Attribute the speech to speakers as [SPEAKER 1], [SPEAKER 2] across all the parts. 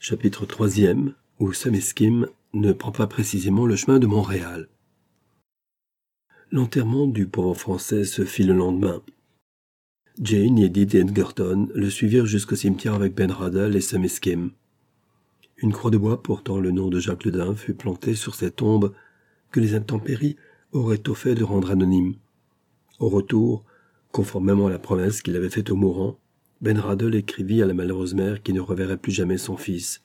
[SPEAKER 1] Chapitre 3e, où Sam Esquim ne prend pas précisément le chemin de Montréal. L'enterrement du pauvre Français se fit le lendemain. Jane, Edith et Edgerton le suivirent jusqu'au cimetière avec Ben Radell et Sam Esquim. Une croix de bois portant le nom de Jacques le Dain fut plantée sur cette tombe que les intempéries auraient tôt fait de rendre anonyme. Au retour, conformément à la promesse qu'il avait faite aux mourants, Ben Radell écrivit à la malheureuse mère qu'il ne reverrait plus jamais son fils.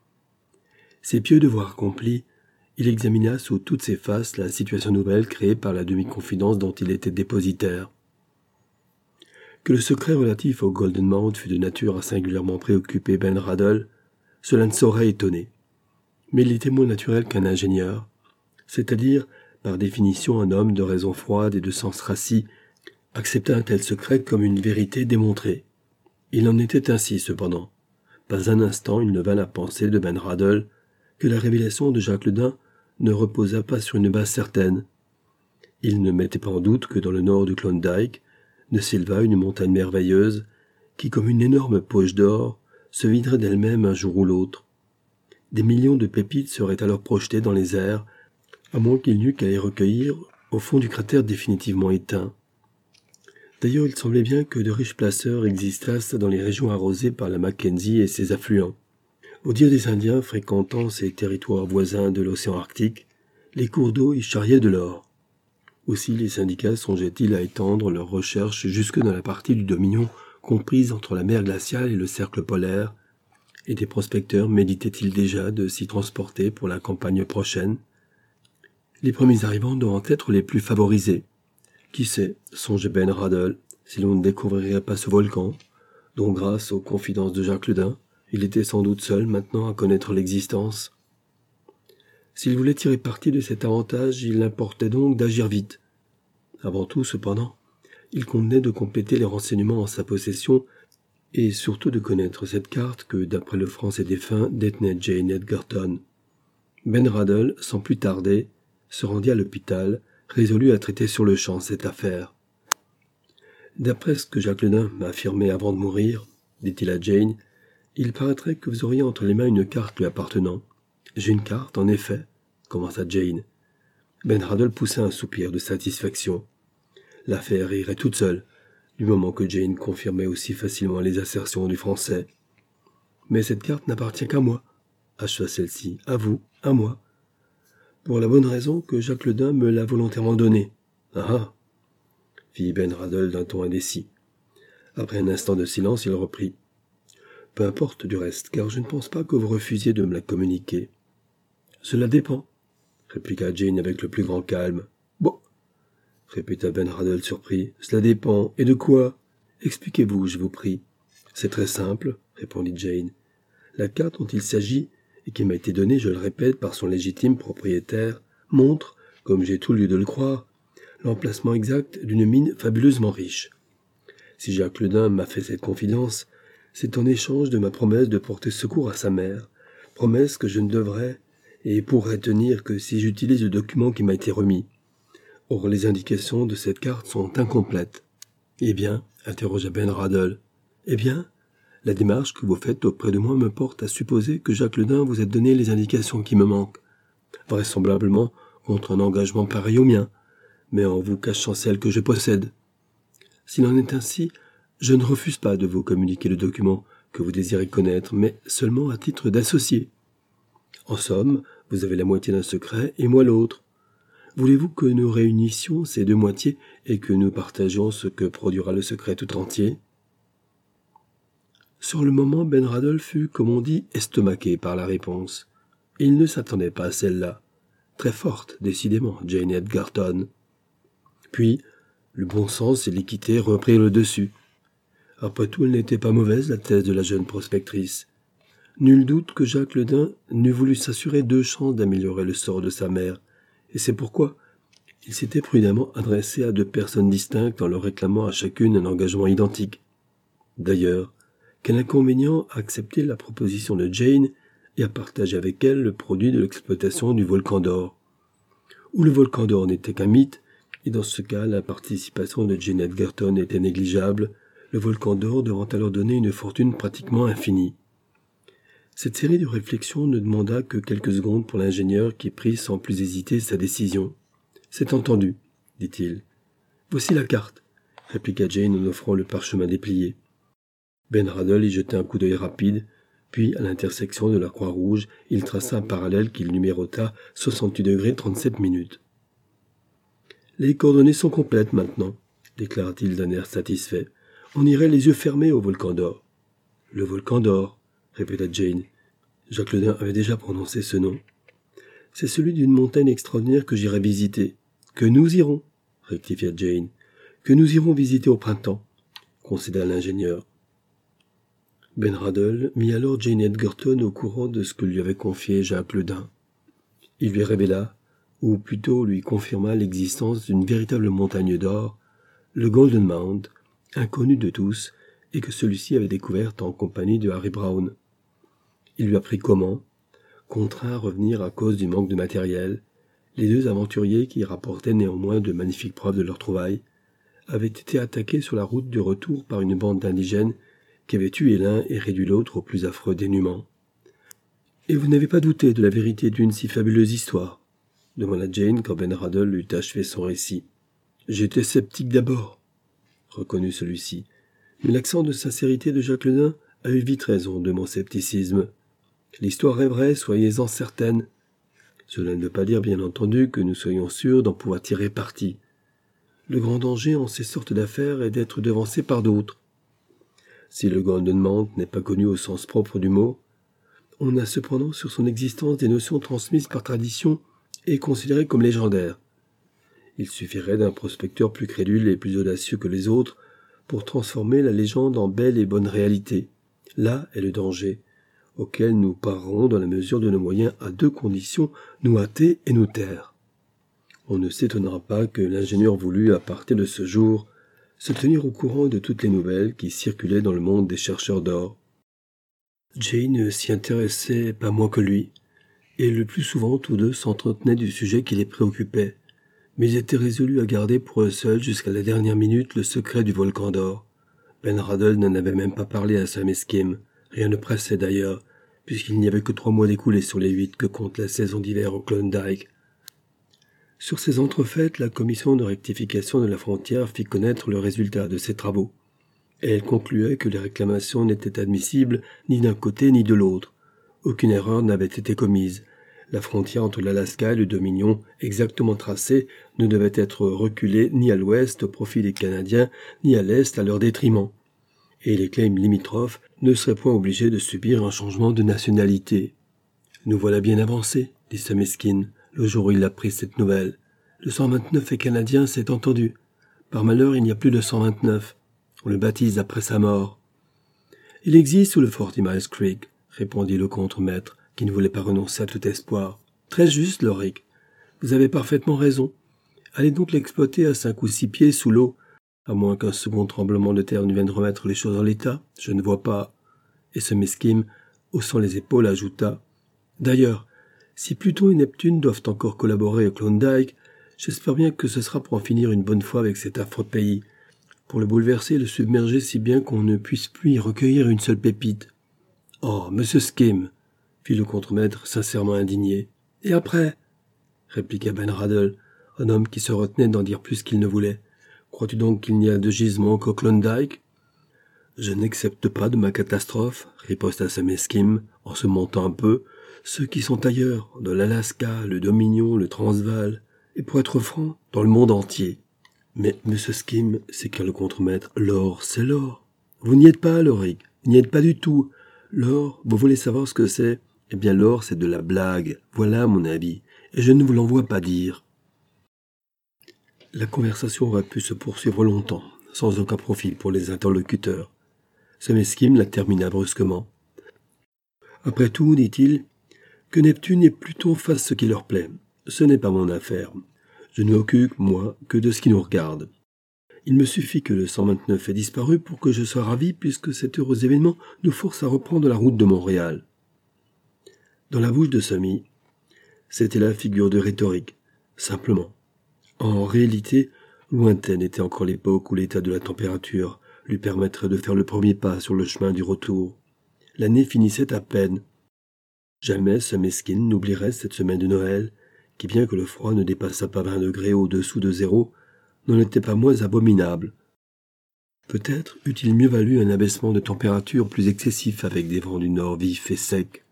[SPEAKER 1] Ses pieux devoirs accomplis, il examina sous toutes ses faces la situation nouvelle créée par la demi-confidence dont il était dépositaire. Que le secret relatif au Golden Mount fût de nature à singulièrement préoccuper Ben Radell, cela ne saurait étonner. Mais il était moins naturel qu'un ingénieur, c'est-à-dire, par définition, un homme de raison froide et de sens rassis, accepta un tel secret comme une vérité démontrée. Il en était ainsi, cependant. Pas un instant il ne vint la pensée de Ben Radell que la révélation de Jacques le Dain ne reposa pas sur une base certaine. Il ne mettait pas en doute que dans le nord du Klondike ne s'éleva une montagne merveilleuse qui, comme une énorme poche d'or, se viderait d'elle-même un jour ou l'autre. Des millions de pépites seraient alors projetées dans les airs, à moins qu'il n'eût qu'à les recueillir au fond du cratère définitivement éteint. D'ailleurs, il semblait bien que de riches placeurs existassent dans les régions arrosées par la Mackenzie et ses affluents. Au dire des Indiens fréquentant ces territoires voisins de l'océan Arctique, les cours d'eau y charriaient de l'or. Aussi les syndicats songeaient-ils à étendre leurs recherches jusque dans la partie du Dominion comprise entre la mer glaciale et le cercle polaire, et des prospecteurs méditaient-ils déjà de s'y transporter pour la campagne prochaine. Les premiers arrivants doivent être les plus favorisés. Qui sait, songeait Ben Radell, si l'on ne découvrirait pas ce volcan, dont grâce aux confidences de Jacques le Dain, il était sans doute seul maintenant à connaître l'existence. S'il voulait tirer parti de cet avantage, il importait donc d'agir vite. Avant tout, cependant, il convenait de compléter les renseignements en sa possession et surtout de connaître cette carte que, d'après le français défunt, détenait Jane Edgerton. Ben Radell, sans plus tarder, se rendit à l'hôpital, résolu à traiter sur le champ cette affaire. « D'après ce que Jacques le Dain m'a affirmé avant de mourir, dit-il à Jane, il paraîtrait que vous auriez entre les mains une carte lui appartenant. J'ai une carte, en effet, commença Jane. Ben Radell poussa un soupir de satisfaction. L'affaire irait toute seule, du moment que Jane confirmait aussi facilement les assertions du Français. Mais cette carte n'appartient qu'à moi, acheva celle-ci, à vous, à moi. Pour la bonne raison que Jacques le Dain me l'a volontairement donnée. Ah ah, fit Ben Radell d'un ton indécis. Après un instant de silence, il reprit. Peu importe du reste, car je ne pense pas que vous refusiez de me la communiquer. Cela dépend, répliqua Jane avec le plus grand calme. Bon, répéta Ben Radell surpris. Cela dépend. Et de quoi? Expliquez-vous, je vous prie. C'est très simple, répondit Jane. La carte dont il s'agit, et qui m'a été donnée, je le répète, par son légitime propriétaire, montre, comme j'ai tout lieu de le croire, l'emplacement exact d'une mine fabuleusement riche. Si Jacques le Dain m'a fait cette confidence, c'est en échange de ma promesse de porter secours à sa mère, promesse que je ne devrais et pourrais tenir que si j'utilise le document qui m'a été remis. Or, les indications de cette carte sont incomplètes. Eh bien, interrogea Ben Radell. Eh bien, la démarche que vous faites auprès de moi me porte à supposer que Jacques le Dain vous a donné les indications qui me manquent, vraisemblablement contre un engagement pareil au mien, mais en vous cachant celles que je possède. S'il en est ainsi, je ne refuse pas de vous communiquer le document que vous désirez connaître, mais seulement à titre d'associé. En somme, vous avez la moitié d'un secret et moi l'autre. Voulez-vous que nous réunissions ces deux moitiés et que nous partagions ce que produira le secret tout entier ? Sur le moment, Ben Radell fut, comme on dit, estomaqué par la réponse. Il ne s'attendait pas à celle-là. Très forte, décidément, Jane Edgerton. Puis, le bon sens et l'équité reprirent le dessus. Après tout, elle n'était pas mauvaise, la thèse de la jeune prospectrice. Nul doute que Jacques le Dain n'eût voulu s'assurer 2 chances d'améliorer le sort de sa mère, et c'est pourquoi il s'était prudemment adressé à 2 personnes distinctes en leur réclamant à chacune un engagement identique. D'ailleurs, quel inconvénient à accepter la proposition de Jane et à partager avec elle le produit de l'exploitation du volcan d'or. Ou le volcan d'or n'était qu'un mythe, et dans ce cas la participation de Jane Edgerton était négligeable, le volcan d'or devant alors donner une fortune pratiquement infinie. Cette série de réflexions ne demanda que quelques secondes pour l'ingénieur qui prit sans plus hésiter sa décision. « C'est entendu, dit-il. Voici la carte, répliqua Jane en offrant le parchemin déplié. Ben Radl y jetait un coup d'œil rapide, puis, à l'intersection de la Croix-Rouge, il traça un parallèle qu'il numérota 68°37'. « Les coordonnées sont complètes maintenant, déclara-t-il d'un air satisfait. On irait les yeux fermés au volcan d'or. Le volcan d'or, répéta Jane. Jacques Ledin avait déjà prononcé ce nom. C'est celui d'une montagne extraordinaire que j'irai visiter. Que nous irons, rectifia Jane. Que nous irons visiter au printemps, concéda l'ingénieur. Ben Radl mit alors Jane Edgerton au courant de ce que lui avait confié Jacques Ledin. Il lui révéla, ou plutôt lui confirma l'existence d'une véritable montagne d'or, le Golden Mound, inconnu de tous, et que celui-ci avait découverte en compagnie de Harry Brown. Il lui apprit comment, contraints à revenir à cause du manque de matériel, les deux aventuriers qui rapportaient néanmoins de magnifiques preuves de leur trouvaille, avaient été attaqués sur la route du retour par une bande d'indigènes qui avait tué l'un et réduit l'autre au plus affreux dénuement. « Et vous n'avez pas douté de la vérité d'une si fabuleuse histoire ?» demanda Jane quand Ben Radl eut achevé son récit. « J'étais sceptique d'abord, » reconnut celui-ci, mais l'accent de sincérité de Jacques Ledin a eu vite raison de mon scepticisme. L'histoire est vraie, soyez-en certaine. Cela ne veut pas dire, bien entendu, que nous soyons sûrs d'en pouvoir tirer parti. Le grand danger en ces sortes d'affaires est d'être devancé par d'autres. Si le Golden Mound n'est pas connu au sens propre du mot, on a cependant sur son existence des notions transmises par tradition et considérées comme légendaires. Il suffirait d'un prospecteur plus crédule et plus audacieux que les autres pour transformer la légende en belle et bonne réalité. Là est le danger, auquel nous parerons dans la mesure de nos moyens à deux conditions, nous hâter et nous taire. On ne s'étonnera pas que l'ingénieur voulut, à partir de ce jour, se tenir au courant de toutes les nouvelles qui circulaient dans le monde des chercheurs d'or. Jane s'y intéressait pas moins que lui, et le plus souvent tous deux s'entretenaient du sujet qui les préoccupait, mais ils étaient résolus à garder pour eux seuls jusqu'à la dernière minute le secret du volcan d'or. Ben Radl n'en avait même pas parlé à Sam Eskim, rien ne pressait d'ailleurs, puisqu'il n'y avait que 3 mois d'écoulés sur les 8 que compte la saison d'hiver au Klondike. Sur ces entrefaites, la commission de rectification de la frontière fit connaître le résultat de ses travaux, et elle concluait que les réclamations n'étaient admissibles ni d'un côté ni de l'autre. Aucune erreur n'avait été commise. La frontière entre l'Alaska et le Dominion, exactement tracée, ne devait être reculée ni à l'ouest au profit des Canadiens, ni à l'est à leur détriment. Et les claims limitrophes ne seraient point obligés de subir un changement de nationalité. « Nous voilà bien avancés, » dit Sam Eskin, le jour où il apprit cette nouvelle. « Le 129 est canadien, c'est entendu. Par malheur, il n'y a plus de 129. On le baptise après sa mort. »« Il existe sous le 40 Miles Creek, » répondit le contremaître, qui ne voulait pas renoncer à tout espoir. « Très juste, Lorick. Vous avez parfaitement raison. Allez donc l'exploiter à 5 ou 6 pieds sous l'eau. À moins qu'un second tremblement de terre ne vienne remettre les choses en l'état, je ne vois pas. » Et ce Meskim, haussant les épaules, ajouta. « D'ailleurs, si Pluton et Neptune doivent encore collaborer au Klondike, j'espère bien que ce sera pour en finir une bonne fois avec cet affreux pays, pour le bouleverser et le submerger si bien qu'on ne puisse plus y recueillir une seule pépite. »« Oh, monsieur Skim !» fit le contremaître sincèrement indigné. « Et après ?» répliqua Ben Radl, un homme qui se retenait d'en dire plus qu'il ne voulait. « Crois-tu donc qu'il n'y a de gisement qu'au Klondike ?»« Je n'accepte pas de ma catastrophe, » riposta Sam Eskim, en se montant un peu, « ceux qui sont ailleurs, dans l'Alaska, le Dominion, le Transvaal, et pour être franc, dans le monde entier. »« Mais, monsieur Skim, s'écria le contremaître, l'or, c'est l'or. Vous n'y êtes pas, Lorick, vous n'y êtes pas du tout. L'or, vous voulez savoir ce que c'est ? Eh bien, l'or, c'est de la blague. Voilà mon avis, et je ne vous l'envoie pas dire. » La conversation aurait pu se poursuivre longtemps, sans aucun profit pour les interlocuteurs. Sam Eskim la termina brusquement. « Après tout, dit-il, que Neptune et Pluton fassent ce qui leur plaît. Ce n'est pas mon affaire. Je ne m'occupe, moi, que de ce qui nous regarde. Il me suffit que le 129 ait disparu pour que je sois ravi puisque cet heureux événement nous force à reprendre la route de Montréal. » Dans la bouche de Sammy, c'était la figure de rhétorique, simplement. En réalité, lointaine était encore l'époque où l'état de la température lui permettrait de faire le premier pas sur le chemin du retour. L'année finissait à peine, Jamais Sam Eskin n'oublierait cette semaine de Noël, qui bien que le froid ne dépassât pas 20 degrés au-dessous de zéro, n'en était pas moins abominable. Peut-être eût-il mieux valu un abaissement de température plus excessif avec des vents du nord vifs et secs.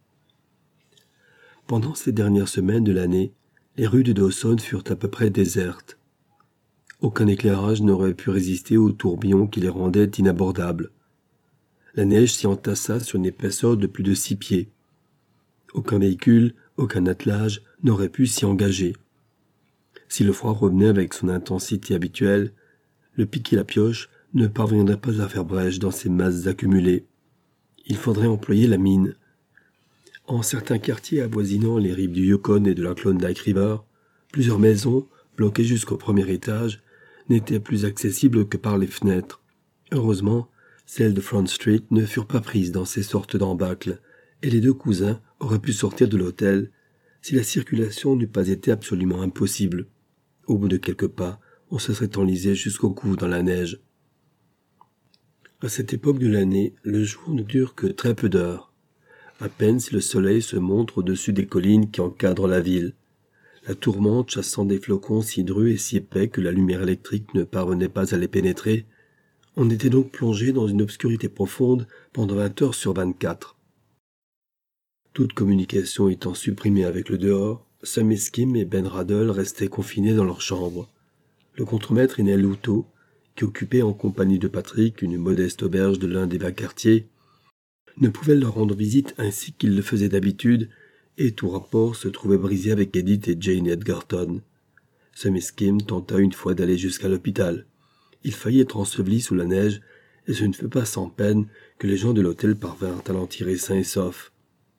[SPEAKER 1] Pendant ces dernières semaines de l'année, les rues de Dawson furent à peu près désertes. Aucun éclairage n'aurait pu résister aux tourbillons qui les rendaient inabordables. La neige s'y entassa sur une épaisseur de plus de 6 pieds. Aucun véhicule, aucun attelage n'aurait pu s'y engager. Si le froid revenait avec son intensité habituelle, le pic et la pioche ne parviendraient pas à faire brèche dans ces masses accumulées. Il faudrait employer la mine. En certains quartiers avoisinant les rives du Yukon et de la Klondike River, plusieurs maisons, bloquées jusqu'au premier étage, n'étaient plus accessibles que par les fenêtres. Heureusement, celles de Front Street ne furent pas prises dans ces sortes d'embâcles, et les deux cousins auraient pu sortir de l'hôtel si la circulation n'eût pas été absolument impossible. Au bout de quelques pas, on se serait enlisé jusqu'au cou dans la neige. À cette époque de l'année, le jour ne dure que très peu d'heures. À peine si le soleil se montre au-dessus des collines qui encadrent la ville. La tourmente chassant des flocons si drus et si épais que la lumière électrique ne parvenait pas à les pénétrer, on était donc plongé dans une obscurité profonde pendant 20 heures sur 24. Toute communication étant supprimée avec le dehors, Sam Eskim et Ben Radl restaient confinés dans leur chambre. Le contremaître et Nell Hutto, qui occupait en compagnie de Patrick une modeste auberge de l'un des bas quartiers, ne pouvaient leur rendre visite ainsi qu'ils le faisaient d'habitude, et tout rapport se trouvait brisé avec Edith et Jane Edgerton. Sam Eskim tenta une fois d'aller jusqu'à l'hôpital. Il faillit être enseveli sous la neige, et ce ne fut pas sans peine que les gens de l'hôtel parvinrent à l'en tirer sain et sauf.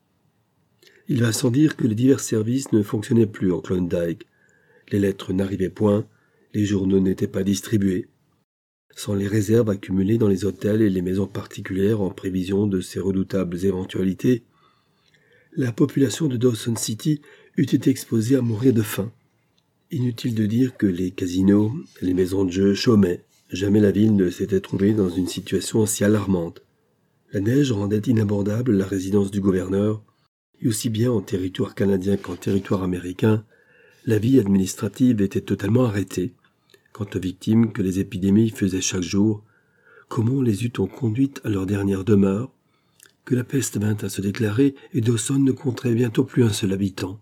[SPEAKER 1] Il va sans dire que les divers services ne fonctionnaient plus en Klondike. Les lettres n'arrivaient point, les journaux n'étaient pas distribués. Sans les réserves accumulées dans les hôtels et les maisons particulières en prévision de ces redoutables éventualités, la population de Dawson City eût été exposée à mourir de faim. Inutile de dire que les casinos, les maisons de jeu chômaient. Jamais la ville ne s'était trouvée dans une situation aussi alarmante. La neige rendait inabordable la résidence du gouverneur, et aussi bien en territoire canadien qu'en territoire américain, la vie administrative était totalement arrêtée. Quant aux victimes que les épidémies faisaient chaque jour, comment les eût-on conduites à leur dernière demeure? Que la peste vint à se déclarer et Dawson ne compterait bientôt plus un seul habitant.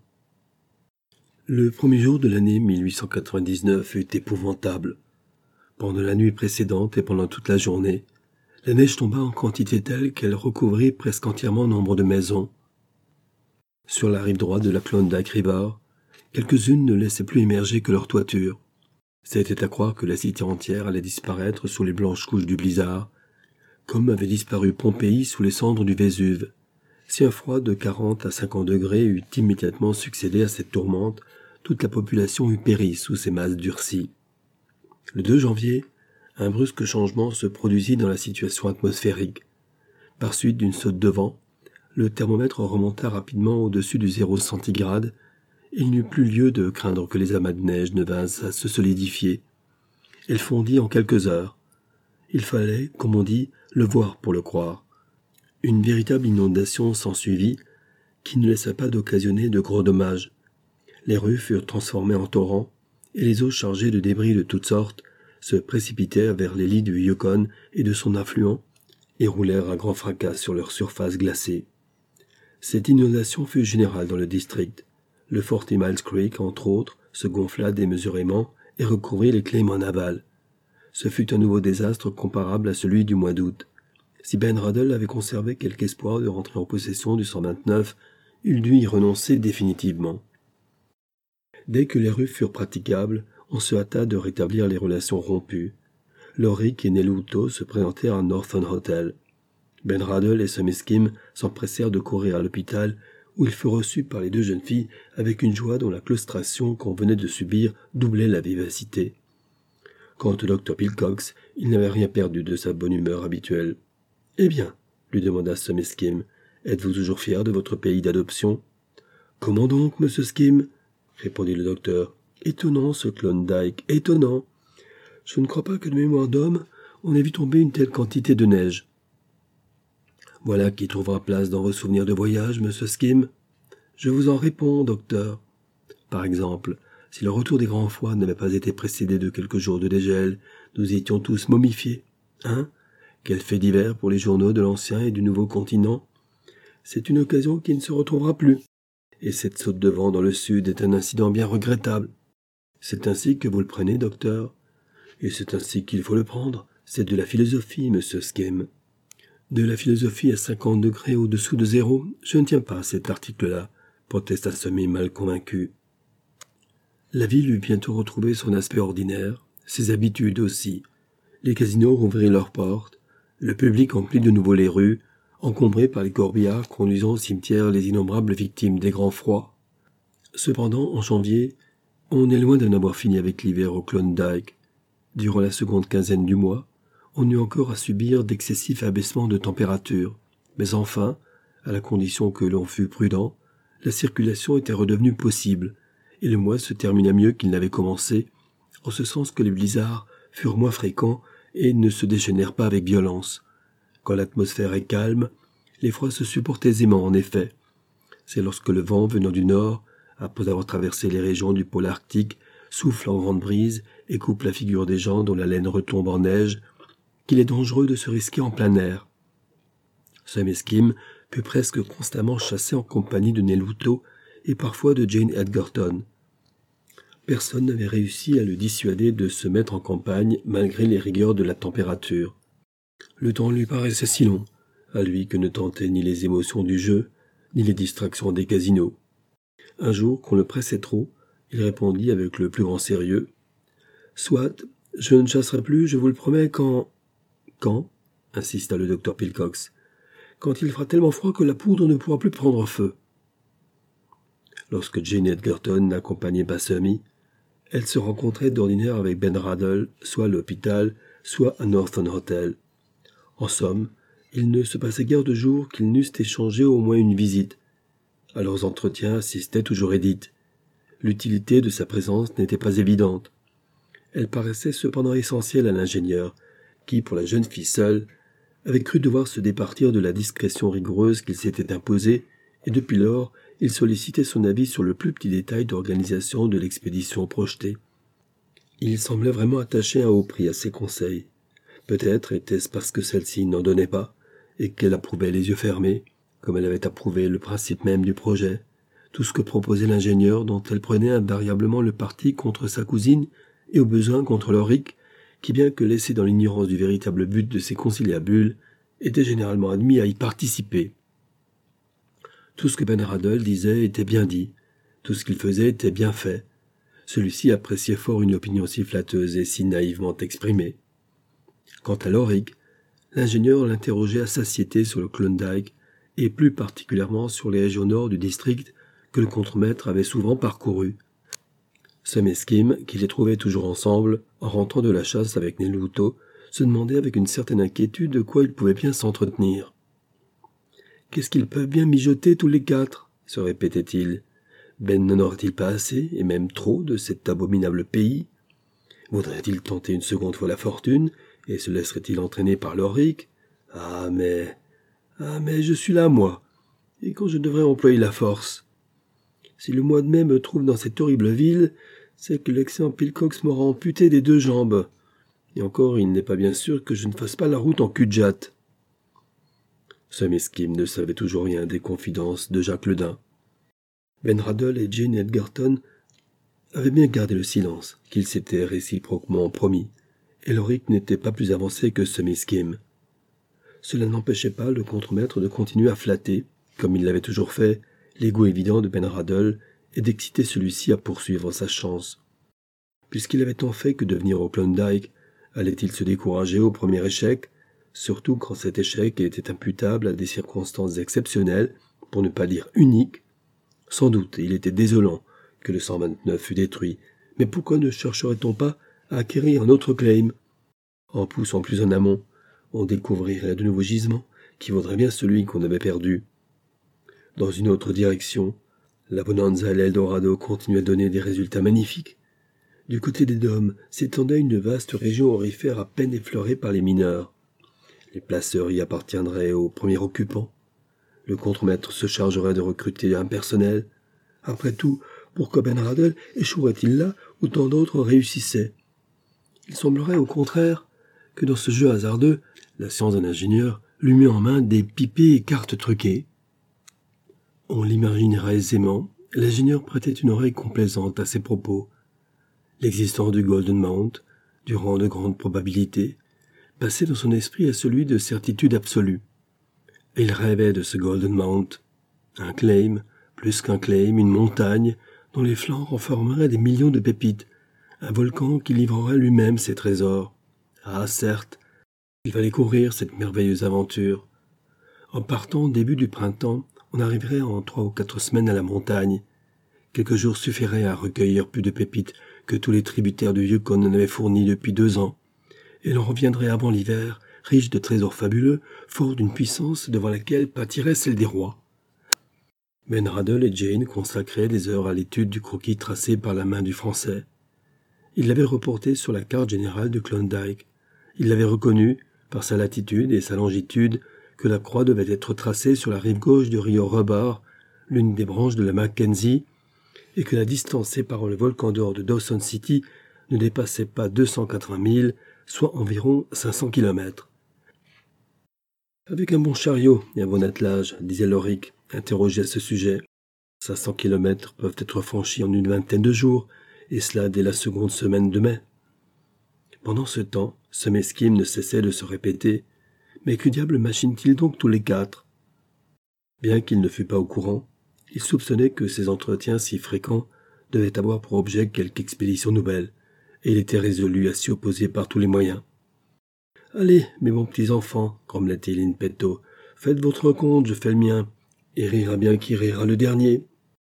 [SPEAKER 1] Le premier jour de l'année 1899 fut épouvantable. Pendant la nuit précédente et pendant toute la journée, la neige tomba en quantité telle qu'elle recouvrit presque entièrement nombre de maisons. Sur la rive droite de la Klondike River, quelques-unes ne laissaient plus émerger que leur toiture. C'était à croire que la cité entière allait disparaître sous les blanches couches du blizzard, comme avait disparu Pompéi sous les cendres du Vésuve. Si un froid de 40 à 50 degrés eût immédiatement succédé à cette tourmente, toute la population eût péri sous ces masses durcies. Le 2 janvier, un brusque changement se produisit dans la situation atmosphérique. Par suite d'une saute de vent, le thermomètre remonta rapidement au-dessus du 0 centigrade, et il n'eut plus lieu de craindre que les amas de neige ne vinssent à se solidifier. Elle fondit en quelques heures. Il fallait, comme on dit, le voir pour le croire. Une véritable inondation s'ensuivit, qui ne laissa pas d'occasionner de gros dommages. Les rues furent transformées en torrents, et les eaux chargées de débris de toutes sortes se précipitèrent vers les lits du Yukon et de son affluent, et roulèrent à grand fracas sur leur surface glacée. Cette inondation fut générale dans le district. Le 40 Miles Creek, entre autres, se gonfla démesurément et recouvrit les Claymont aval. Ce fut un nouveau désastre comparable à celui du mois d'août. Si Ben Radl avait conservé quelque espoir de rentrer en possession du 129, il dut y renoncer définitivement. Dès que les rues furent praticables, on se hâta de rétablir les relations rompues. Lorick et Nell Hutto se présentèrent à Northern Hotel. Ben Radl et Sam Eskim s'empressèrent de courir à l'hôpital, où il fut reçu par les deux jeunes filles avec une joie dont la claustration qu'on venait de subir doublait la vivacité. Quant au docteur Pilcox, il n'avait rien perdu de sa bonne humeur habituelle. « Eh bien, lui demanda Sam Eskim, êtes-vous toujours fier de votre pays d'adoption ?»« Comment donc, monsieur Skim ?» répondit le docteur. « Étonnant, ce Klondike, étonnant. Je ne crois pas que de mémoire d'homme, on ait vu tomber une telle quantité de neige. » « Voilà qui trouvera place dans vos souvenirs de voyage, monsieur Skim. Je vous en réponds, docteur. Par exemple, si le retour des grands froids n'avait pas été précédé de quelques jours de dégel, nous étions tous momifiés. Hein? Quel fait divers pour les journaux de l'ancien et du nouveau continent. C'est une occasion qui ne se retrouvera plus. Et cette saute de vent dans le sud est un incident bien regrettable. C'est ainsi que vous le prenez, docteur. Et c'est ainsi qu'il faut le prendre. C'est de la philosophie, monsieur Skem. De la philosophie à 50 degrés au-dessous de zéro, je ne tiens pas à cet article-là, protesta Semi mal convaincu. La ville eut bientôt retrouvé son aspect ordinaire, ses habitudes aussi. Les casinos rouvrirent leurs portes, le public emplit de nouveau les rues, encombré par les corbillards conduisant au cimetière les innombrables victimes des grands froids. Cependant, en janvier, on est loin d'en avoir fini avec l'hiver au Klondike. Durant la seconde quinzaine du mois, on eut encore à subir d'excessifs abaissements de température, mais enfin, à la condition que l'on fût prudent, la circulation était redevenue possible, et le mois se termina mieux qu'il n'avait commencé, en ce sens que les blizzards furent moins fréquents et ne se déchaînèrent pas avec violence. Quand l'atmosphère est calme, les froids se supportent aisément en effet. C'est lorsque le vent venant du nord, après avoir traversé les régions du pôle arctique, souffle en grande brise et coupe la figure des gens dont la laine retombe en neige, qu'il est dangereux de se risquer en plein air. Sam Eskim fut presque constamment chassé en compagnie de Nelluto et parfois de Jane Edgerton. Personne n'avait réussi à le dissuader de se mettre en campagne malgré les rigueurs de la température. Le temps lui paraissait si long, à lui que ne tentaient ni les émotions du jeu, ni les distractions des casinos. Un jour, qu'on le pressait trop, il répondit avec le plus grand sérieux. « Soit, je ne chasserai plus, je vous le promets, quand... » « Quand ?» insista le docteur Pilcox. « Quand il fera tellement froid que la poudre ne pourra plus prendre feu. » Lorsque Jane Edgerton n'accompagnait pas Semi, elle se rencontrait d'ordinaire avec Ben Radl, soit à l'hôpital, soit à Northern Hotel. En somme, il ne se passait guère de jours qu'ils n'eussent échangé au moins une visite. À leurs entretiens assistait toujours Edith. L'utilité de sa présence n'était pas évidente. Elle paraissait cependant essentielle à l'ingénieur, qui, pour la jeune fille seule, avait cru devoir se départir de la discrétion rigoureuse qu'il s'était imposée, et depuis lors, il sollicitait son avis sur le plus petit détail d'organisation de l'expédition projetée. Il semblait vraiment attacher un haut prix à ses conseils. Peut-être était-ce parce que celle-ci n'en donnait pas, et qu'elle approuvait les yeux fermés, comme elle avait approuvé le principe même du projet, tout ce que proposait l'ingénieur dont elle prenait invariablement le parti contre sa cousine et au besoin contre Lorick, qui, bien que laissé dans l'ignorance du véritable but de ses conciliabules, était généralement admis à y participer. Tout ce que Ben Radl disait était bien dit, tout ce qu'il faisait était bien fait. Celui-ci appréciait fort une opinion si flatteuse et si naïvement exprimée. Quant à Lorick, l'ingénieur l'interrogeait à satiété sur le Klondike, et plus particulièrement sur les régions nord du district que le contremaître avait souvent parcouru. Sam Eskim, qui les trouvait toujours ensemble, en rentrant de la chasse avec Nelluto, se demandait avec une certaine inquiétude de quoi ils pouvaient bien s'entretenir. « Qu'est-ce qu'ils peuvent bien mijoter tous les quatre ?» se répétait-il. « Ben n'en aurait-il pas assez, et même trop, de cet abominable pays? Voudrait-il tenter une seconde fois la fortune, et se laisserait-il entraîner par Lorick? Ah mais je suis là, moi, et quand je devrais employer la force? Si le mois de mai me trouve dans cette horrible ville, c'est que l'excellent Pilcox m'aura amputé des 2 jambes. Et encore, il n'est pas bien sûr que je ne fasse pas la route en cul-de-jatte. » Sam Eskim ne savait toujours rien des confidences de Jacques Ledin. Ben Radl et Jane Edgerton avaient bien gardé le silence qu'ils s'étaient réciproquement promis, et Lorick n'était pas plus avancé que Sam Eskim. Cela n'empêchait pas le contremaître de continuer à flatter, comme il l'avait toujours fait, l'ego évident de Ben Radl et d'exciter celui-ci à poursuivre sa chance. Puisqu'il avait tant fait que devenir au Klondike, allait-il se décourager au premier échec, surtout quand cet échec était imputable à des circonstances exceptionnelles, pour ne pas dire uniques? Sans doute, il était désolant que le 129 fût détruit, mais pourquoi ne chercherait-on pas à acquérir un autre claim? En poussant plus en amont, on découvrirait de nouveaux gisements qui vaudraient bien celui qu'on avait perdu. Dans une autre direction, la Bonanza et l'Eldorado continuaient à donner des résultats magnifiques. Du côté des Dômes s'étendait une vaste région aurifère à peine effleurée par les mineurs. Les placeurs y appartiendraient aux premiers occupants. Le contremaître se chargerait de recruter un personnel. Après tout, pourquoi Ben Radel échouerait-il là où tant d'autres réussissaient? Il semblerait au contraire que dans ce jeu hasardeux, la science d'un ingénieur lui met en main des pipets et cartes truquées. On l'imaginera aisément, l'ingénieur prêtait une oreille complaisante à ses propos. L'existence du Golden Mount, du rang de grande probabilité, passait dans son esprit à celui de certitude absolue. Et il rêvait de ce Golden Mount, un claim, plus qu'un claim, une montagne dont les flancs renfermeraient des millions de pépites, un volcan qui livrerait lui-même ses trésors. Ah, certes, il fallait courir cette merveilleuse aventure. En partant au début du printemps, on arriverait en 3 ou 4 semaines à la montagne. Quelques jours suffiraient à recueillir plus de pépites que tous les tributaires du Yukon en avaient fourni depuis 2 ans, et l'on reviendrait avant l'hiver, riche de trésors fabuleux, fort d'une puissance devant laquelle pâtirait celle des rois. Ben Radel et Jane consacraient des heures à l'étude du croquis tracé par la main du Français. Ils l'avaient reporté sur la carte générale de Klondike. Ils l'avaient reconnu, par sa latitude et sa longitude, que la croix devait être tracée sur la rive gauche du rio Rhubarb, l'une des branches de la Mackenzie, et que la distance séparant le volcan d'or de Dawson City ne dépassait pas 280 milles, soit environ 500 kilomètres. Avec un bon chariot et un bon attelage, disait Lorick, interrogé à ce sujet. 500 kilomètres peuvent être franchis en une vingtaine de jours, et cela dès la seconde semaine de mai. Pendant ce temps, ce mesquime ne cessait de se répéter. Mais que diable machine-t-il donc tous les 4? Bien qu'il ne fût pas au courant, il soupçonnait que ces entretiens si fréquents devaient avoir pour objet quelque expédition nouvelle, et il était résolu à s'y opposer par tous les moyens. « Allez, mes bons petits enfants, grommelait-il in petto, faites votre compte, je fais le mien, et rira bien qui rira le dernier. »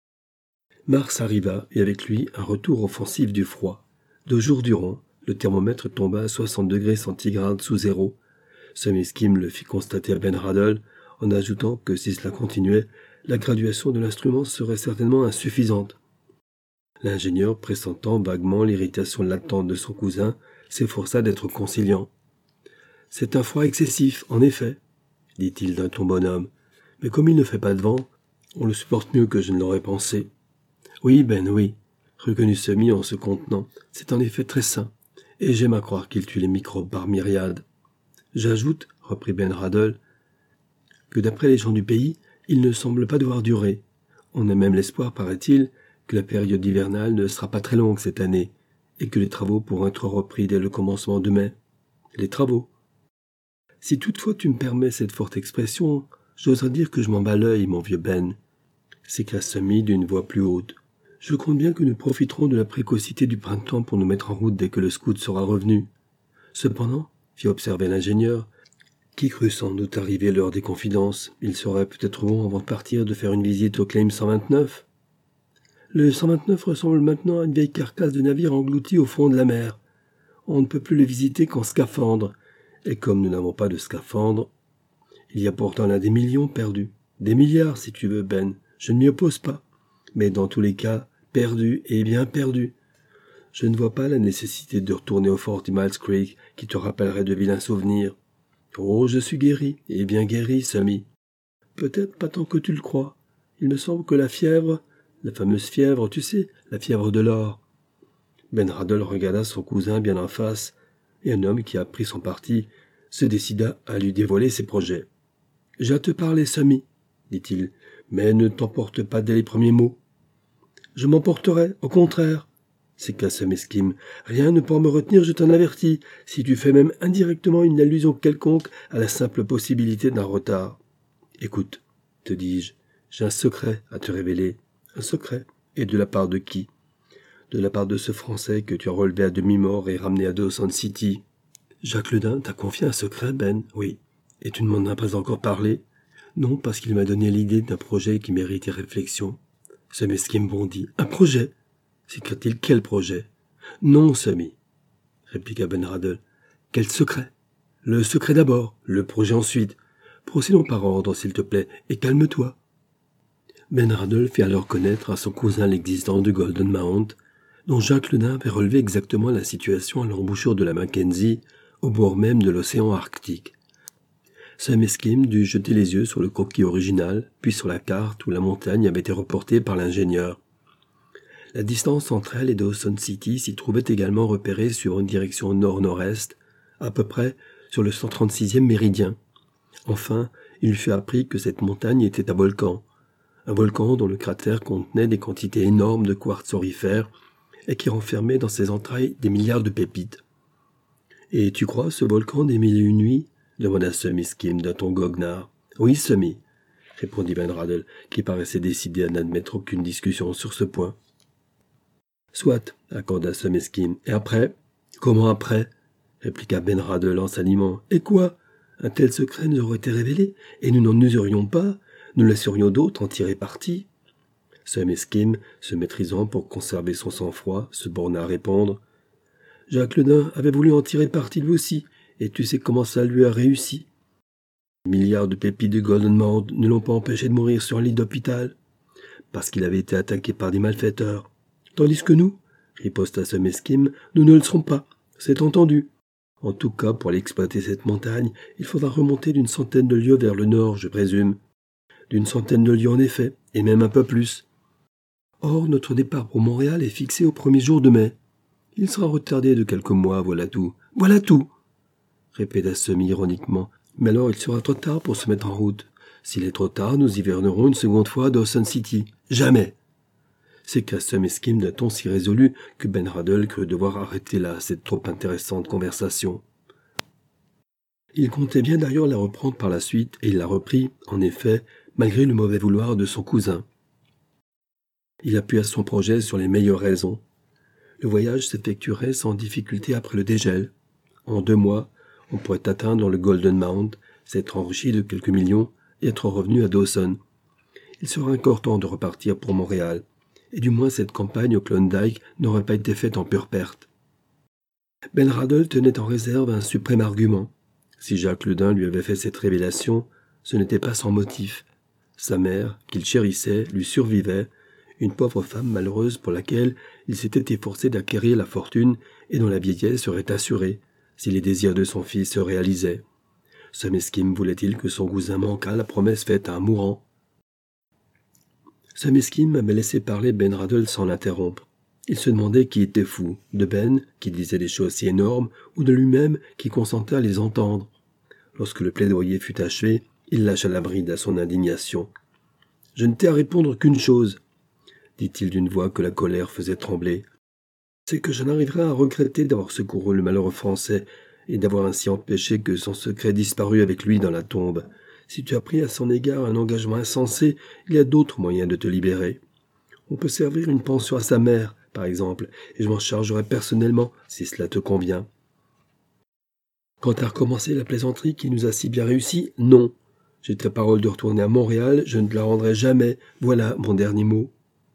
[SPEAKER 1] Mars arriva, et avec lui un retour offensif du froid. 2 jours durant, le thermomètre tomba à 60 degrés centigrades sous zéro. Ce mesquime le fit constater à Ben Radel, en ajoutant que si cela continuait, la graduation de l'instrument serait certainement insuffisante. L'ingénieur, pressentant vaguement l'irritation latente de son cousin, s'efforça d'être conciliant. « C'est un froid excessif, en effet, dit-il d'un ton bonhomme, mais comme il ne fait pas de vent, on le supporte mieux que je ne l'aurais pensé. »« Oui, Ben, oui, reconnut Semi en se contenant, c'est en effet très sain, et j'aime à croire qu'il tue les microbes par myriades. J'ajoute, reprit Ben Radel, que d'après les gens du pays, il ne semble pas devoir durer. On a même l'espoir, paraît-il, que la période hivernale ne sera pas très longue cette année, et que les travaux pourront être repris dès le commencement de mai. Les travaux. Si toutefois tu me permets cette forte expression, j'oserais dire que je m'en bats l'œil, mon vieux Ben, s'écria Semi d'une voix plus haute. Je compte bien que nous profiterons de la précocité du printemps pour nous mettre en route dès que le scout sera revenu. Cependant, fit observer l'ingénieur, qui crut sans doute arriver l'heure des confidences, il serait peut-être bon avant de partir de faire une visite au Claim 129. Le 129 ressemble maintenant à une vieille carcasse de navire engloutie au fond de la mer. On ne peut plus le visiter qu'en scaphandre, et comme nous n'avons pas de scaphandre, il y a pourtant là des millions perdus. Des milliards, si tu veux, Ben, je ne m'y oppose pas. Mais dans tous les cas, perdu et bien perdu. Je ne vois pas la nécessité de retourner au fort d'Immals Creek qui te rappellerait de vilains souvenirs. Oh, je suis guéri, et bien guéri, Sami. Peut-être pas tant que tu le crois. Il me semble que la fièvre, la fameuse fièvre, tu sais, la fièvre de l'or. Ben Radel regarda son cousin bien en face, et un homme qui a pris son parti se décida à lui dévoiler ses projets. « J'ai à te parler, Sami, dit-il, mais ne t'emporte pas dès les premiers mots. »« Je m'emporterai, au contraire, » s'écria ce mesquime. « Rien ne pourra me retenir, je t'en avertis, si tu fais même indirectement une allusion quelconque à la simple possibilité d'un retard. Écoute, te dis-je, j'ai un secret à te révéler. Un secret. Et de la part de qui ? De la part de ce Français que tu as relevé à demi-mort et ramené à Dawson City. Jacques Ledin t'a confié un secret, Ben, oui. Et tu ne m'en as pas encore parlé ? Non, parce qu'il m'a donné l'idée d'un projet qui méritait réflexion. Ce mesquime bondit. Un projet ? S'écria-t-il, quel projet ? Non, Sami, répliqua Ben Radel. Quel secret ? Le secret d'abord, le projet ensuite. Procédons par ordre, s'il te plaît, et calme-toi. Ben Radel fit alors connaître à son cousin l'existence du Golden Mount, dont Jacques Ledin avait relevé exactement la situation à l'embouchure de la Mackenzie, au bord même de l'océan Arctique. Sam Esquim dut jeter les yeux sur le croquis original, puis sur la carte où la montagne avait été reportée par l'ingénieur. La distance entre elle et Dawson City s'y trouvait également repérée sur une direction nord-nord-est, à peu près sur le 136e méridien. Enfin, il lui fut appris que cette montagne était un volcan dont le cratère contenait des quantités énormes de quartz aurifère et qui renfermait dans ses entrailles des milliards de pépites. « Et tu crois ce volcan des mille et une nuits ?» demanda Sam Esquim d'un ton goguenard. « Oui, Semi, » répondit Ben Radel, qui paraissait décidé à n'admettre aucune discussion sur ce point. « Soit, » accorda Sam Esquim. « Et après ?»« Comment après ?» répliqua Ben Radel en s'animant. « Et quoi ? Un tel secret nous aurait été révélé, et nous n'en userions pas, nous laisserions d'autres en tirer parti. » Sam Esquim, se maîtrisant pour conserver son sang-froid, se borna à répondre. « Jacques Ledin avait voulu en tirer parti lui aussi, et tu sais comment ça lui a réussi. Les milliards de pépites de Golden Mound ne l'ont pas empêché de mourir sur un lit d'hôpital, parce qu'il avait été attaqué par des malfaiteurs. Tandis que nous, riposta Sam Esquim, nous ne le serons pas, c'est entendu. En tout cas, pour aller exploiter cette montagne, il faudra remonter d'une centaine de lieues vers le nord, je présume. D'une centaine de lieues en effet, et même un peu plus. Or, notre départ pour Montréal est fixé au 1er jour de mai. Il sera retardé de quelques mois, voilà tout. Voilà tout, répéta Semi ironiquement. Mais alors il sera trop tard pour se mettre en route. S'il est trop tard, nous hivernerons une seconde fois à Dawson City. Jamais. S'écria Sam Esquim d'un ton si résolu que Ben Radel crut devoir arrêter là cette trop intéressante conversation. Il comptait bien d'ailleurs la reprendre par la suite, et il la reprit, en effet, malgré le mauvais vouloir de son cousin. Il appuya son projet sur les meilleures raisons. Le voyage s'effectuerait sans difficulté après le dégel. En 2 mois, on pourrait atteindre le Golden Mound, s'être enrichi de quelques millions et être revenu à Dawson. Il serait encore temps de repartir pour Montréal, et du moins cette campagne au Klondike n'aurait pas été faite en pure perte. Ben Radel tenait en réserve un suprême argument. Si Jacques Ledin lui avait fait cette révélation, ce n'était pas sans motif. Sa mère, qu'il chérissait, lui survivait, une pauvre femme malheureuse pour laquelle il s'était efforcé d'acquérir la fortune et dont la vieillesse serait assurée, si les désirs de son fils se réalisaient. Sam Esquim voulait-il que son cousin manquât la promesse faite à un mourant? Sam Esquim avait laissé parler Ben Radel sans l'interrompre. Il se demandait qui était fou, de Ben, qui disait des choses si énormes, ou de lui-même, qui consentait à les entendre. Lorsque le plaidoyer fut achevé, il lâcha la bride à son indignation. « Je ne t'ai à répondre qu'une chose, » dit-il d'une voix que la colère faisait trembler. « C'est que je n'arriverai à regretter d'avoir secouru le malheureux Français et d'avoir ainsi empêché que son secret disparût avec lui dans la tombe. Si tu as pris à son égard un engagement insensé, il y a d'autres moyens de te libérer. On peut servir une pension à sa mère, par exemple, et je m'en chargerai personnellement, si cela te convient. Quant à recommencer la plaisanterie qui nous a si bien réussi, non. J'ai ta parole de retourner à Montréal, je ne te la rendrai jamais. Voilà mon dernier mot. »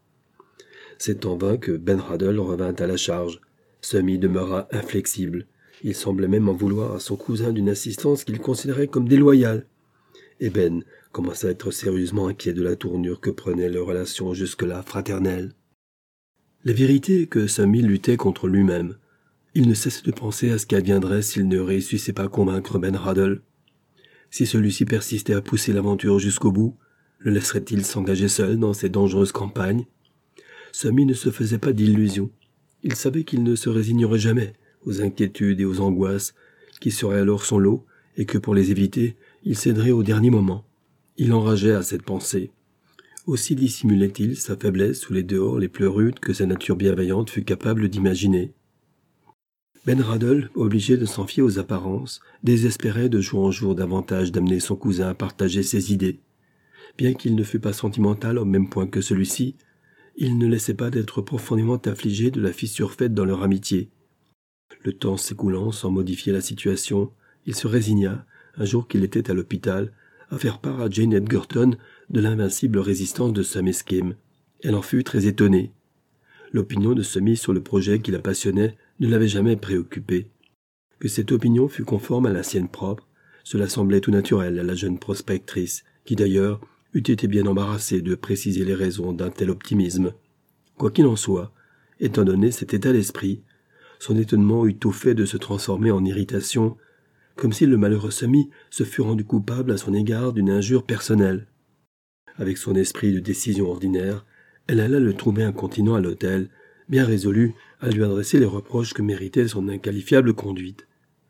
[SPEAKER 1] C'est en vain que Ben Radel revint à la charge. Semi demeura inflexible. Il semblait même en vouloir à son cousin d'une insistance qu'il considérait comme déloyale. Et Ben commença à être sérieusement inquiet de la tournure que prenaient leurs relations jusque-là fraternelles. La vérité est que Semi luttait contre lui-même. Il ne cessait de penser à ce qui adviendrait s'il ne réussissait pas à convaincre Ben Radel. Si celui-ci persistait à pousser l'aventure jusqu'au bout, le laisserait-il s'engager seul dans ces dangereuses campagnes? Semi ne se faisait pas d'illusions. Il savait qu'il ne se résignerait jamais aux inquiétudes et aux angoisses qui seraient alors son lot, et que pour les éviter, il céderait au dernier moment. Il enrageait à cette pensée. Aussi dissimulait-il sa faiblesse sous les dehors les plus rudes que sa nature bienveillante fut capable d'imaginer. Ben Radel, obligé de s'en fier aux apparences, désespérait de jour en jour davantage d'amener son cousin à partager ses idées. Bien qu'il ne fût pas sentimental au même point que celui-ci, il ne laissait pas d'être profondément affligé de la fissure faite dans leur amitié. Le temps s'écoulant sans modifier la situation, il se résigna, un jour qu'il était à l'hôpital, à faire part à Jane Edgerton de l'invincible résistance de Sam Esquim. Elle en fut très étonnée. L'opinion de Semi sur le projet qui la passionnait ne l'avait jamais préoccupée. Que cette opinion fût conforme à la sienne propre, cela semblait tout naturel à la jeune prospectrice, qui d'ailleurs eût été bien embarrassée de préciser les raisons d'un tel optimisme. Quoi qu'il en soit, étant donné cet état d'esprit, son étonnement eut au fait de se transformer en irritation comme si le malheureux Semi se fût rendu coupable à son égard d'une injure personnelle. Avec son esprit de décision ordinaire, elle alla le trouver incontinent à l'hôtel, bien résolue à lui adresser les reproches que méritait son inqualifiable conduite.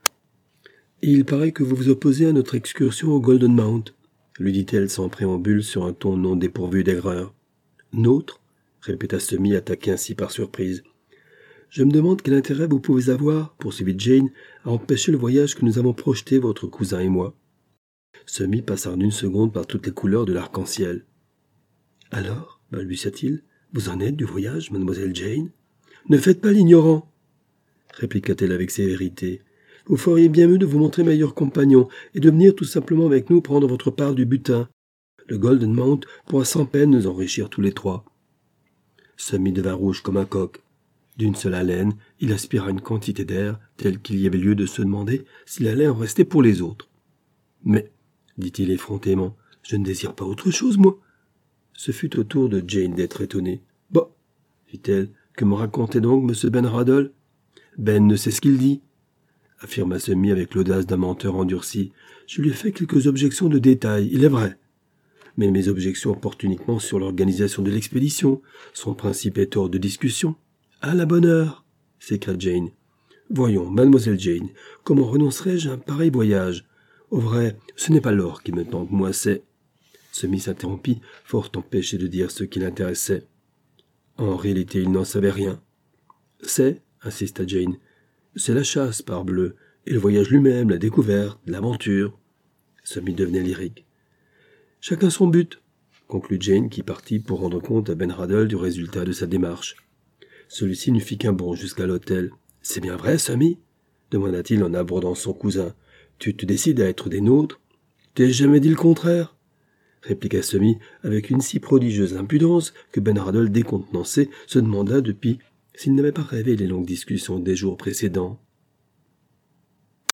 [SPEAKER 1] « Il paraît que vous vous opposez à notre excursion au Golden Mount, » lui dit-elle sans préambule sur un ton non dépourvu d'aigreur. « Nôtre » répéta Semi, attaqué ainsi par surprise. « Je me demande quel intérêt vous pouvez avoir, poursuivit Jane, à empêcher le voyage que nous avons projeté, votre cousin et moi. » Semi passa en une seconde par toutes les couleurs de l'arc-en-ciel. « Alors, balbutia-t-il, vous en êtes du voyage, mademoiselle Jane ? » « Ne faites pas l'ignorant, répliqua-t-elle avec sévérité. « Vous feriez bien mieux de vous montrer meilleur compagnon et de venir tout simplement avec nous prendre votre part du butin. Le Golden Mount pourra sans peine nous enrichir tous les trois. » Semi devint rouge comme un coq. D'une seule haleine, il aspira une quantité d'air telle qu'il y avait lieu de se demander s'il allait en rester pour les autres. « Mais, dit-il effrontément, je ne désire pas autre chose, moi. » Ce fut au tour de Jane d'être étonnée. « Bah, fit-elle, que me racontait donc M. Benradel ? » ?»« Ben ne sait ce qu'il dit, » affirma Semi avec l'audace d'un menteur endurci. « Je lui ai fait quelques objections de détail, il est vrai. Mais mes objections portent uniquement sur l'organisation de l'expédition. Son principe est hors de discussion. »« À la bonne heure !» s'écria Jane. « Voyons, mademoiselle Jane, comment renoncerais-je à un pareil voyage ? Au vrai, ce n'est pas l'or qui me tente, moi, c'est... » Semi s'interrompit, fort empêché de dire ce qui l'intéressait. En réalité, il n'en savait rien. « C'est, » insista Jane, « c'est la chasse, parbleu, et le voyage lui-même, la découverte, l'aventure. » Semi devenait lyrique. « Chacun son but, » conclut Jane, qui partit pour rendre compte à Benradel du résultat de sa démarche. Celui-ci ne fit qu'un bond jusqu'à l'hôtel. « C'est bien vrai, Semi ?» demanda-t-il en abordant son cousin. « Tu te décides à être des nôtres ? » « T'ai jamais dit le contraire ?» répliqua Semi avec une si prodigieuse impudence que Benradel, décontenancé, se demanda depuis s'il n'avait pas rêvé les longues discussions des jours précédents.